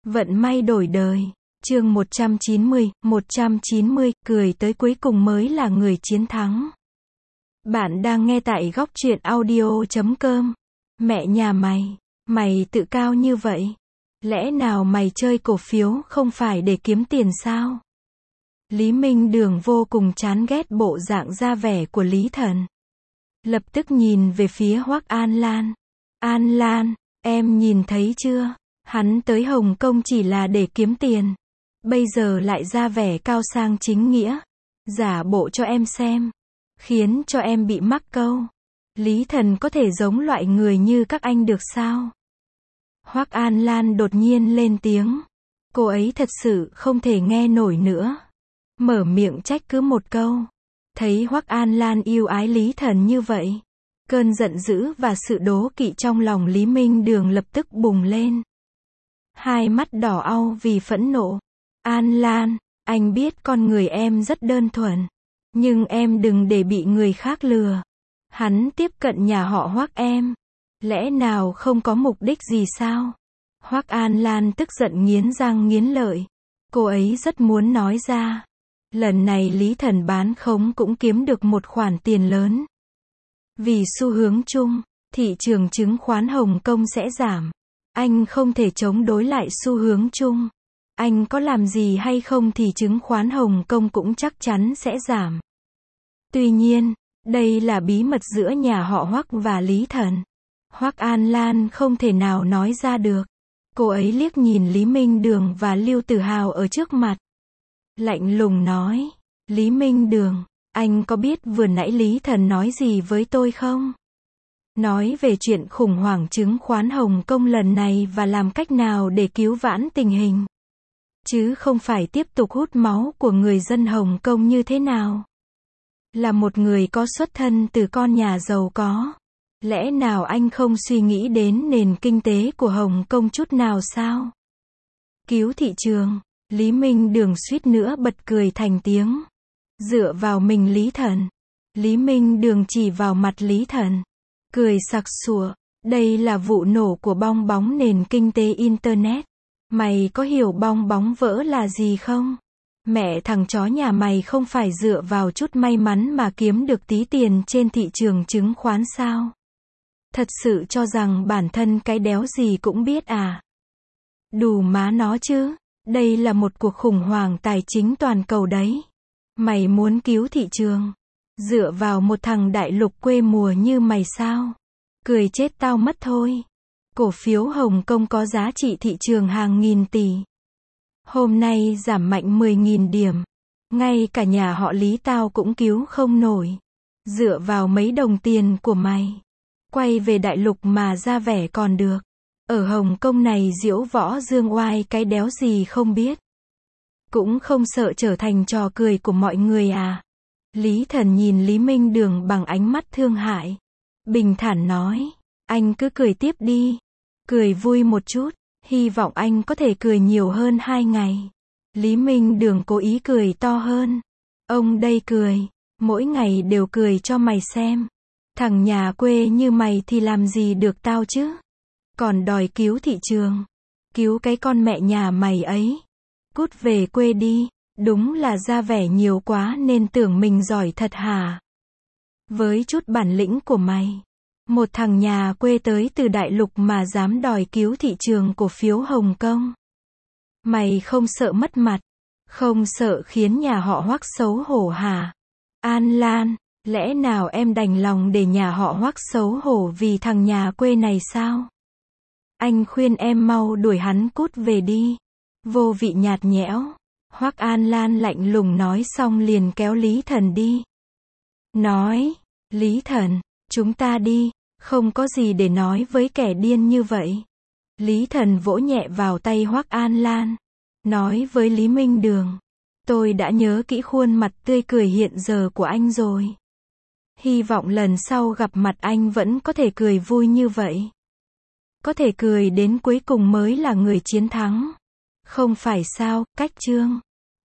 Vận may đổi đời. Chương 190, cười tới cuối cùng mới là người chiến thắng. Bạn đang nghe tại góc truyện audio.com. Mẹ nhà mày tự cao như vậy. Lẽ nào mày chơi cổ phiếu không phải để kiếm tiền sao? Lý Minh Đường vô cùng chán ghét bộ dạng ra vẻ của Lý Thần. Lập tức nhìn về phía Hoắc An Lan. An Lan, em nhìn thấy chưa? Hắn tới Hồng Kông chỉ là để kiếm tiền. Bây giờ lại ra vẻ cao sang chính nghĩa. Giả bộ cho em xem. Khiến cho em bị mắc câu. Lý Thần có thể giống loại người như các anh được sao? Hoắc An Lan đột nhiên lên tiếng. Cô ấy thật sự không thể nghe nổi nữa. Mở miệng trách cứ một câu. Thấy Hoắc An Lan yêu ái Lý Thần như vậy. Cơn giận dữ và sự đố kỵ trong lòng Lý Minh Đường lập tức bùng lên. Hai mắt đỏ au vì phẫn nộ. An Lan, anh biết con người em rất đơn thuần. Nhưng em đừng để bị người khác lừa. Hắn tiếp cận nhà họ Hoắc em. Lẽ nào không có mục đích gì sao? Hoắc An Lan tức giận nghiến răng nghiến lợi. Cô ấy rất muốn nói ra. Lần này Lý Thần bán khống cũng kiếm được một khoản tiền lớn. Vì xu hướng chung, thị trường chứng khoán Hồng Kông sẽ giảm. Anh không thể chống đối lại xu hướng chung. Anh có làm gì hay không thì chứng khoán Hồng Kông cũng chắc chắn sẽ giảm. Tuy nhiên, đây là bí mật giữa nhà họ Hoắc và Lý Thần. Hoắc An Lan không thể nào nói ra được. Cô ấy liếc nhìn Lý Minh Đường và Lưu Tử Hào ở trước mặt. Lạnh lùng nói, Lý Minh Đường, anh có biết vừa nãy Lý Thần nói gì với tôi không? Nói về chuyện khủng hoảng chứng khoán Hồng Kông lần này và làm cách nào để cứu vãn tình hình. Chứ không phải tiếp tục hút máu của người dân Hồng Kông như thế nào. Là một người có xuất thân từ con nhà giàu có. Lẽ nào anh không suy nghĩ đến nền kinh tế của Hồng Kông chút nào sao? Cứu thị trường. Lý Minh Đường suýt nữa bật cười thành tiếng. Dựa vào mình Lý Thần. Lý Minh Đường chỉ vào mặt Lý Thần. Cười sặc sụa. Đây là vụ nổ của bong bóng nền kinh tế Internet. Mày có hiểu bong bóng vỡ là gì không? Mẹ thằng chó nhà mày không phải dựa vào chút may mắn mà kiếm được tí tiền trên thị trường chứng khoán sao? Thật sự cho rằng bản thân cái đéo gì cũng biết à? Đủ má nó chứ. Đây là một cuộc khủng hoảng tài chính toàn cầu đấy. Mày muốn cứu thị trường? Dựa vào một thằng đại lục quê mùa như mày sao? Cười chết tao mất thôi. Cổ phiếu Hồng Kông có giá trị thị trường hàng nghìn tỷ. Hôm nay giảm mạnh 10.000 điểm. Ngay cả nhà họ Lý tao cũng cứu không nổi. Dựa vào mấy đồng tiền của mày. Quay về đại lục mà ra vẻ còn được. Ở Hồng Kông này diễu võ dương oai cái đéo gì không biết. Cũng không sợ trở thành trò cười của mọi người à? Lý Thần nhìn Lý Minh Đường bằng ánh mắt thương hại. Bình thản nói, anh cứ cười tiếp đi. Cười vui một chút, hy vọng anh có thể cười nhiều hơn 2 ngày. Lý Minh Đường cố ý cười to hơn. Ông đây cười, mỗi ngày đều cười cho mày xem. Thằng nhà quê như mày thì làm gì được tao chứ? Còn đòi cứu thị trường. Cứu cái con mẹ nhà mày ấy. Cút về quê đi. Đúng là ra vẻ nhiều quá nên tưởng mình giỏi thật hả? Với chút bản lĩnh của mày. Một thằng nhà quê tới từ đại lục mà dám đòi cứu thị trường cổ phiếu Hồng Kông. Mày không sợ mất mặt. Không sợ khiến nhà họ Hoắc xấu hổ hả? An Lan, lẽ nào em đành lòng để nhà họ Hoắc xấu hổ vì thằng nhà quê này sao? Anh khuyên em mau đuổi hắn cút về đi. Vô vị nhạt nhẽo. Hoắc An Lan lạnh lùng nói xong liền kéo Lý Thần đi. Nói, Lý Thần, chúng ta đi, không có gì để nói với kẻ điên như vậy. Lý Thần vỗ nhẹ vào tay Hoắc An Lan. Nói với Lý Minh Đường. Tôi đã nhớ kỹ khuôn mặt tươi cười hiện giờ của anh rồi. Hy vọng lần sau gặp mặt anh vẫn có thể cười vui như vậy. Có thể cười đến cuối cùng mới là người chiến thắng. Không phải sao, Cách Chương?